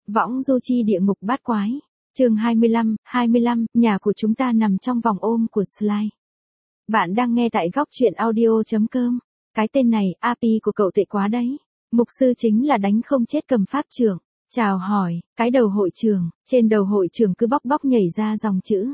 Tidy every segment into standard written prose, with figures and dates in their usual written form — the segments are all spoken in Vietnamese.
Võng du chi địa ngục bát quái. Chương 25, nhà của chúng ta nằm trong vòng ôm của Sly. Bạn đang nghe tại góc truyện audio.com. Cái tên này, API của cậu tệ quá đấy. Mục sư chính là đánh không chết cầm pháp trưởng. Chào hỏi, cái đầu hội trường, trên đầu hội trường cứ bóc nhảy ra dòng chữ.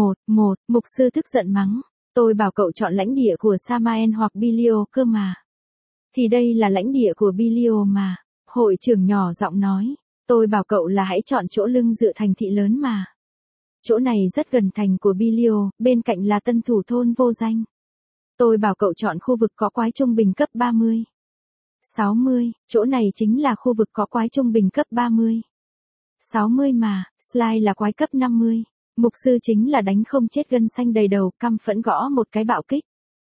Mục sư tức giận mắng. Tôi bảo cậu chọn lãnh địa của Samael hoặc Bilio cơ mà. Thì đây là lãnh địa của Bilio mà. Hội trưởng nhỏ giọng nói. Tôi bảo cậu là hãy chọn chỗ lưng dựa thành thị lớn mà. Chỗ này rất gần thành của Bilio, bên cạnh là tân thủ thôn vô danh. Tôi bảo cậu chọn khu vực có quái trung bình cấp 30. 60, chỗ này chính là khu vực có quái trung bình cấp 30. 60 mà, Sly là quái cấp 50. Mục sư chính là đánh không chết gân xanh đầy đầu, căm phẫn gõ một cái bạo kích.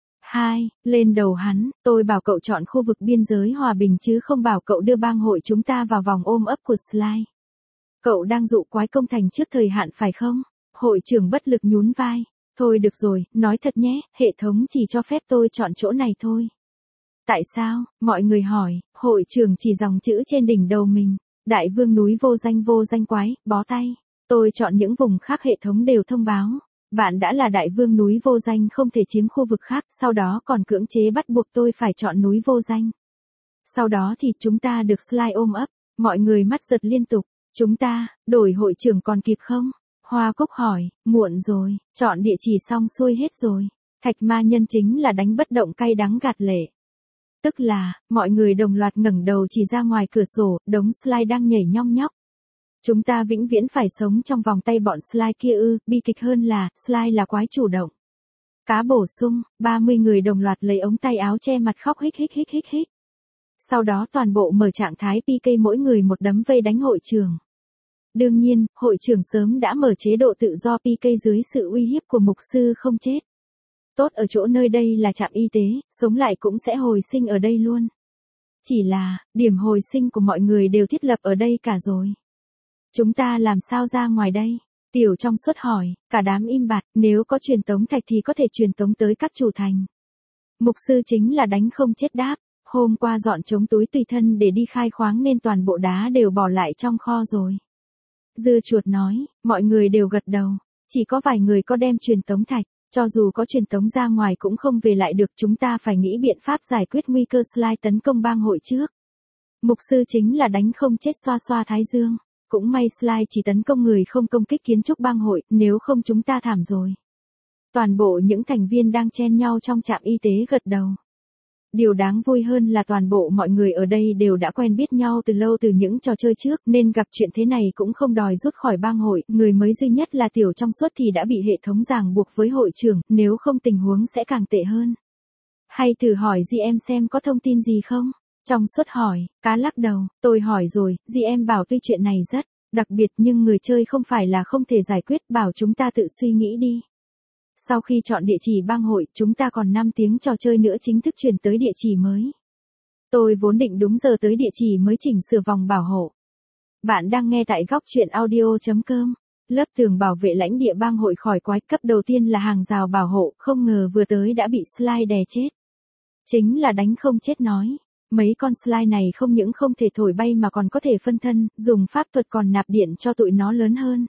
2, lên đầu hắn, tôi bảo cậu chọn khu vực biên giới hòa bình chứ không bảo cậu đưa bang hội chúng ta vào vòng ôm ấp của Sly. Cậu đang dụ quái công thành trước thời hạn phải không? Hội trưởng bất lực nhún vai. Thôi được rồi, nói thật nhé, hệ thống chỉ cho phép tôi chọn chỗ này thôi. Tại sao? Mọi người hỏi, hội trưởng chỉ dòng chữ trên đỉnh đầu mình. Đại vương núi vô danh quái, bó tay. Tôi chọn những vùng khác hệ thống đều thông báo. Bạn đã là đại vương núi vô danh không thể chiếm khu vực khác, sau đó còn cưỡng chế bắt buộc tôi phải chọn núi vô danh. Sau đó thì chúng ta được Sly ôm ấp, mọi người mắt giật liên tục. Chúng ta, đổi hội trưởng còn kịp không? Hoa Cúc hỏi, muộn rồi, chọn địa chỉ xong xuôi hết rồi. Thạch ma nhân chính là đánh bất động cay đắng gạt lệ. Tức là, mọi người đồng loạt ngẩng đầu chỉ ra ngoài cửa sổ, đống Sly đang nhảy nhong nhóc. Chúng ta vĩnh viễn phải sống trong vòng tay bọn Sly kia ư, bi kịch hơn là, Sly là quái chủ động. Cá bổ sung, 30 người đồng loạt lấy ống tay áo che mặt khóc hích. Sau đó toàn bộ mở trạng thái PK mỗi người một đấm vây đánh hội trường. Đương nhiên, hội trưởng sớm đã mở chế độ tự do PK dưới sự uy hiếp của mục sư không chết. Tốt ở chỗ nơi đây là trạm y tế, sống lại cũng sẽ hồi sinh ở đây luôn. Chỉ là, điểm hồi sinh của mọi người đều thiết lập ở đây cả rồi. Chúng ta làm sao ra ngoài đây? Tiểu trong suốt hỏi, cả đám im bặt, nếu có truyền tống thạch thì có thể truyền tống tới các chủ thành. Mục sư chính là đánh không chết đáp, hôm qua dọn trống túi tùy thân để đi khai khoáng nên toàn bộ đá đều bỏ lại trong kho rồi. Dưa chuột nói, mọi người đều gật đầu, chỉ có vài người có đem truyền tống thạch, cho dù có truyền tống ra ngoài cũng không về lại được, chúng ta phải nghĩ biện pháp giải quyết nguy cơ Sly tấn công bang hội trước. Mục sư chính là đánh không chết xoa thái dương. Cũng may Sly chỉ tấn công người không công kích kiến trúc bang hội, nếu không chúng ta thảm rồi. Toàn bộ những thành viên đang chen nhau trong trạm y tế gật đầu. Điều đáng vui hơn là toàn bộ mọi người ở đây đều đã quen biết nhau từ lâu từ những trò chơi trước nên gặp chuyện thế này cũng không đòi rút khỏi bang hội. Người mới duy nhất là Tiểu trong suốt thì đã bị hệ thống ràng buộc với hội trưởng, nếu không tình huống sẽ càng tệ hơn. Hay thử hỏi GM xem có thông tin gì không? Trong suốt hỏi, cá lắc đầu, tôi hỏi rồi, GM bảo tuy chuyện này rất đặc biệt nhưng người chơi không phải là không thể giải quyết, bảo chúng ta tự suy nghĩ đi. Sau khi chọn địa chỉ bang hội, chúng ta còn 5 tiếng trò chơi nữa chính thức chuyển tới địa chỉ mới. Tôi vốn định đúng giờ tới địa chỉ mới chỉnh sửa vòng bảo hộ. Bạn đang nghe tại góc truyện audio.com. Lớp tường bảo vệ lãnh địa bang hội khỏi quái cấp đầu tiên là hàng rào bảo hộ, không ngờ vừa tới đã bị Sly đè chết. Chính là đánh không chết nói. Mấy con Sly này không những không thể thổi bay mà còn có thể phân thân, dùng pháp thuật còn nạp điện cho tụi nó lớn hơn.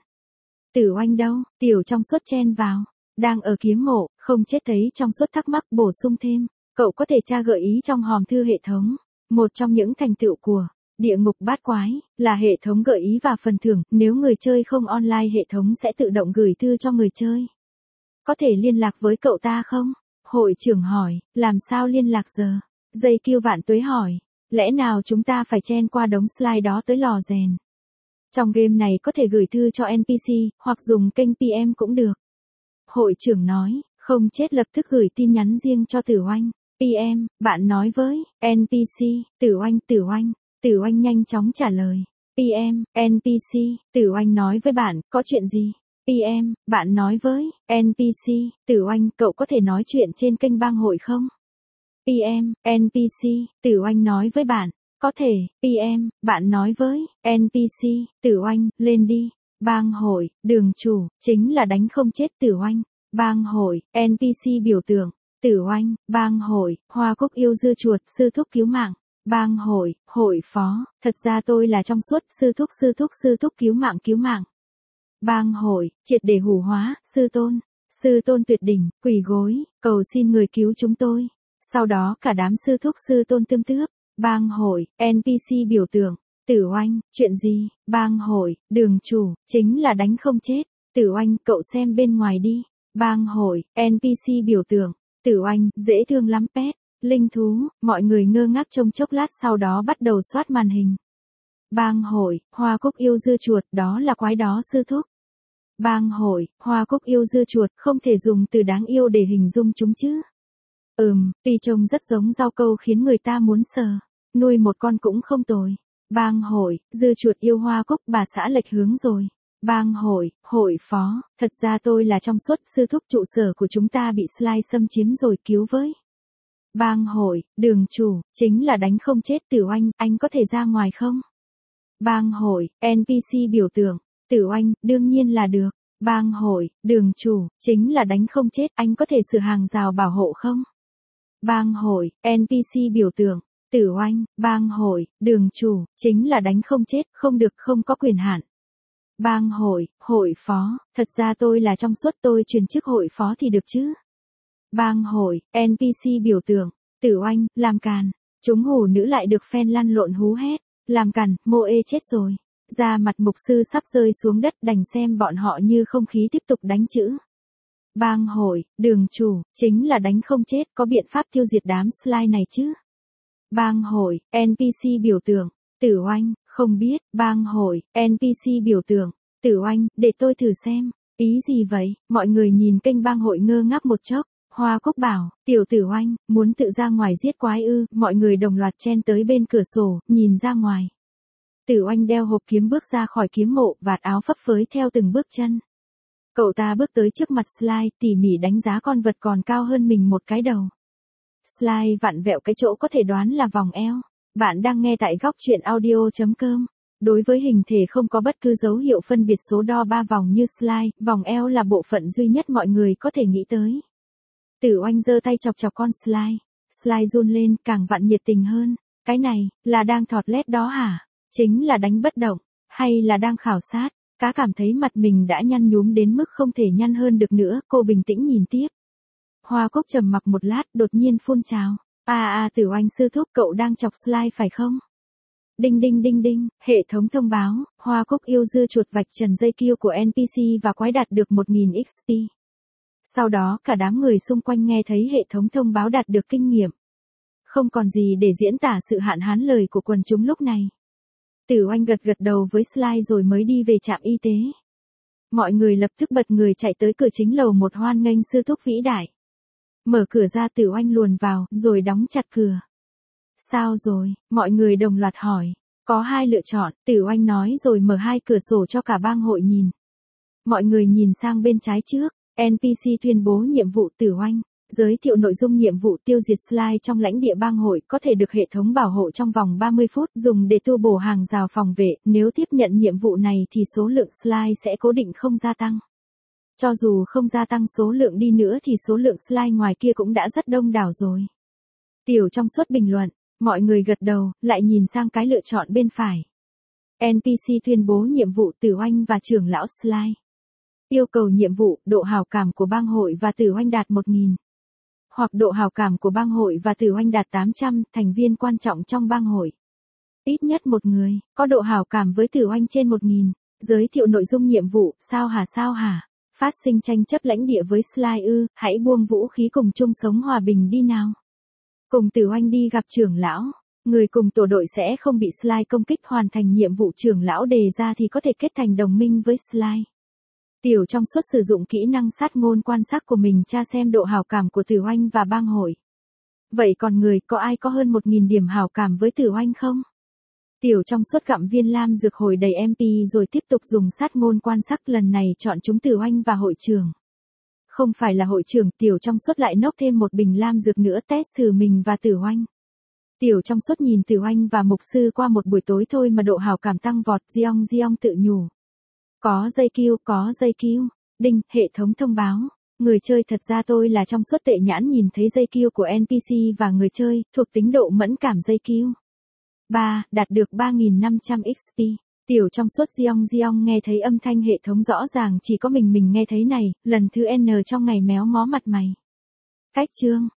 Tử Oanh đâu? Tiểu trong suốt chen vào. Đang ở kiếm mộ, không chết thấy trong suốt thắc mắc bổ sung thêm. Cậu có thể tra gợi ý trong hòm thư hệ thống. Một trong những thành tựu của địa ngục bát quái là hệ thống gợi ý và phần thưởng. Nếu người chơi không online hệ thống sẽ tự động gửi thư cho người chơi. Có thể liên lạc với cậu ta không? Hội trưởng hỏi, làm sao liên lạc giờ? Dây kêu vạn tuế hỏi, lẽ nào chúng ta phải chen qua đống Sly đó tới lò rèn? Trong game này có thể gửi thư cho NPC, hoặc dùng kênh PM cũng được. Hội trưởng nói, không chết lập tức gửi tin nhắn riêng cho Tử Oanh. PM, bạn nói với NPC, Tử Oanh nhanh chóng trả lời. PM, NPC, Tử Oanh nói với bạn, có chuyện gì? PM, bạn nói với NPC, Tử Oanh, cậu có thể nói chuyện trên kênh bang hội không? PM, NPC, Tử Oanh nói với bạn, có thể. PM, bạn nói với NPC, Tử Oanh, lên đi. Bang hội, đường chủ, chính là đánh không chết Tử Oanh. Bang hội, NPC biểu tượng, Tử Oanh, bang hội, Hoa Cúc yêu dưa chuột, sư thúc cứu mạng. Bang hội, hội phó, thật ra tôi là trong suốt, sư thúc cứu mạng cứu mạng. Bang hội, triệt để hủ hóa, sư tôn tuyệt đỉnh, quỳ gối, cầu xin người cứu chúng tôi. Sau đó cả đám sư thúc sư tôn tươm tướp. Bang hội, NPC biểu tượng, Tử Oanh, chuyện gì? Bang hội, đường chủ, chính là đánh không chết. Tử Oanh, cậu xem bên ngoài đi. Bang hội, NPC biểu tượng, Tử Oanh, dễ thương lắm pet. Linh thú, mọi người ngơ ngác trông chốc lát sau đó bắt đầu soát màn hình. Bang hội, Hoa Cúc yêu dưa chuột, đó là quái đó sư thúc. Bang hội, Hoa Cúc yêu dưa chuột, không thể dùng từ đáng yêu để hình dung chúng chứ. Tuy trông rất giống rau câu khiến người ta muốn sờ. Nuôi một con cũng không tồi. Bang hội, dưa chuột yêu Hoa Cúc, bà xã lệch hướng rồi. Bang hội, hội phó, thật ra tôi là trong suốt, sư thúc trụ sở của chúng ta bị Sly xâm chiếm rồi, cứu với. Bang hội, đường chủ, chính là đánh không chết. Tử Oanh, anh có thể ra ngoài không? Bang hội, NPC biểu tượng, Tử Oanh, đương nhiên là được. Bang hội, đường chủ, chính là đánh không chết, anh có thể sửa hàng rào bảo hộ không? Bang hội, NPC biểu tượng, Tử Oanh, bang hội, đường chủ, chính là đánh không chết, không được, không có quyền hạn. Bang hội, hội phó, thật ra tôi là trong suốt, tôi truyền chức hội phó thì được chứ? Bang hội, NPC biểu tượng, Tử Oanh, làm càn. Chúng hủ nữ lại được fan lăn lộn hú hét. Làm càn, mô ê chết rồi. Da mặt mục sư sắp rơi xuống đất, đành xem bọn họ như không khí tiếp tục đánh chữ. Bang hội, đường chủ, chính là đánh không chết, có biện pháp tiêu diệt đám Sly này chứ? Bang hội, NPC biểu tượng, Tử Oanh, không biết. Bang hội, NPC biểu tượng, Tử Oanh, để tôi thử xem. Ý gì vậy? Mọi người nhìn kênh bang hội ngơ ngác một chốc. Hoa Cúc bảo, tiểu Tử Oanh, muốn tự ra ngoài giết quái ư? Mọi người đồng loạt chen tới bên cửa sổ, nhìn ra ngoài. Tử Oanh đeo hộp kiếm bước ra khỏi kiếm mộ, vạt áo phấp phới theo từng bước chân. Cậu ta bước tới trước mặt Sly, tỉ mỉ đánh giá con vật còn cao hơn mình một cái đầu. Sly vặn vẹo cái chỗ có thể đoán là vòng eo. Bạn đang nghe tại góc truyện audio.com. Đối với hình thể không có bất cứ dấu hiệu phân biệt số đo 3 vòng như Sly, vòng eo là bộ phận duy nhất mọi người có thể nghĩ tới. Tử Oanh giơ tay chọc chọc con Sly. Sly run lên, càng vặn nhiệt tình hơn. Cái này, là đang thọt lét đó hả? Chính là đánh bất động, hay là đang khảo sát? Cá cảm thấy mặt mình đã nhăn nhúm đến mức không thể nhăn hơn được nữa, cô bình tĩnh nhìn tiếp. Hoa Cúc trầm mặc một lát, đột nhiên phun trào. Tử Oanh sư thúc, cậu đang chọc Sly phải không? Đinh đinh đinh đinh, hệ thống thông báo, Hoa Cúc yêu dưa chuột vạch trần dây kill của NPC và quái đạt được 1000 XP. Sau đó cả đám người xung quanh nghe thấy hệ thống thông báo đạt được kinh nghiệm. Không còn gì để diễn tả sự hạn hán lời của quần chúng lúc này. Tử Oanh gật gật đầu với Sly rồi mới đi về trạm y tế. Mọi người lập tức bật người chạy tới cửa chính lầu một hoan nghênh sư thúc vĩ đại. Mở cửa ra, Tử Oanh luồn vào, rồi đóng chặt cửa. Sao rồi? Mọi người đồng loạt hỏi. Có hai lựa chọn, Tử Oanh nói rồi mở hai cửa sổ cho cả bang hội nhìn. Mọi người nhìn sang bên trái trước, NPC tuyên bố nhiệm vụ. Tử Oanh giới thiệu nội dung nhiệm vụ: tiêu diệt Sly trong lãnh địa bang hội, có thể được hệ thống bảo hộ trong vòng 30 phút, dùng để tu bổ hàng rào phòng vệ. Nếu tiếp nhận nhiệm vụ này thì số lượng Sly sẽ cố định không gia tăng. Cho dù không gia tăng số lượng đi nữa thì số lượng Sly ngoài kia cũng đã rất đông đảo rồi. Tiểu trong suốt bình luận, mọi người gật đầu, lại nhìn sang cái lựa chọn bên phải. NPC tuyên bố nhiệm vụ: Tử Oanh và trưởng lão Sly. Yêu cầu nhiệm vụ: độ hảo cảm của bang hội và Tử Oanh đạt 1000. Hoặc độ hảo cảm của bang hội và Tử Oanh đạt 800, thành viên quan trọng trong bang hội. Ít nhất một người, có độ hảo cảm với Tử Oanh trên 1000. Giới thiệu nội dung nhiệm vụ: sao hả? Phát sinh tranh chấp lãnh địa với Sly ư? Hãy buông vũ khí cùng chung sống hòa bình đi nào. Cùng Tử Oanh đi gặp trưởng lão. Người cùng tổ đội sẽ không bị Sly công kích, hoàn thành nhiệm vụ trưởng lão đề ra thì có thể kết thành đồng minh với Sly. Tiểu trong suốt sử dụng kỹ năng sát ngôn quan sát của mình tra xem độ hảo cảm của Tử Oanh và bang hội. Vậy còn người, có ai có hơn 1000 điểm hảo cảm với Tử Oanh không? Tiểu trong suốt gặm viên lam dược hồi đầy MP rồi tiếp tục dùng sát ngôn quan sát, lần này chọn chúng Tử Oanh và hội trưởng. Không phải là hội trưởng, Tiểu trong suốt lại nốc thêm một bình lam dược nữa test thử mình và Tử Oanh. Tiểu trong suốt nhìn Tử Oanh và mục sư qua một buổi tối thôi mà độ hảo cảm tăng vọt. Giong tự nhủ. Có dây kill. Đinh, hệ thống thông báo. Người chơi, thật ra tôi là trong suốt tệ nhãn nhìn thấy dây kill của NPC và người chơi, thuộc tính độ mẫn cảm dây kill. 3. Đạt được 3.500 XP. Tiểu trong suốt Giong nghe thấy âm thanh hệ thống rõ ràng chỉ có mình nghe thấy này, lần thứ N trong ngày méo mó mặt mày. Cách chương.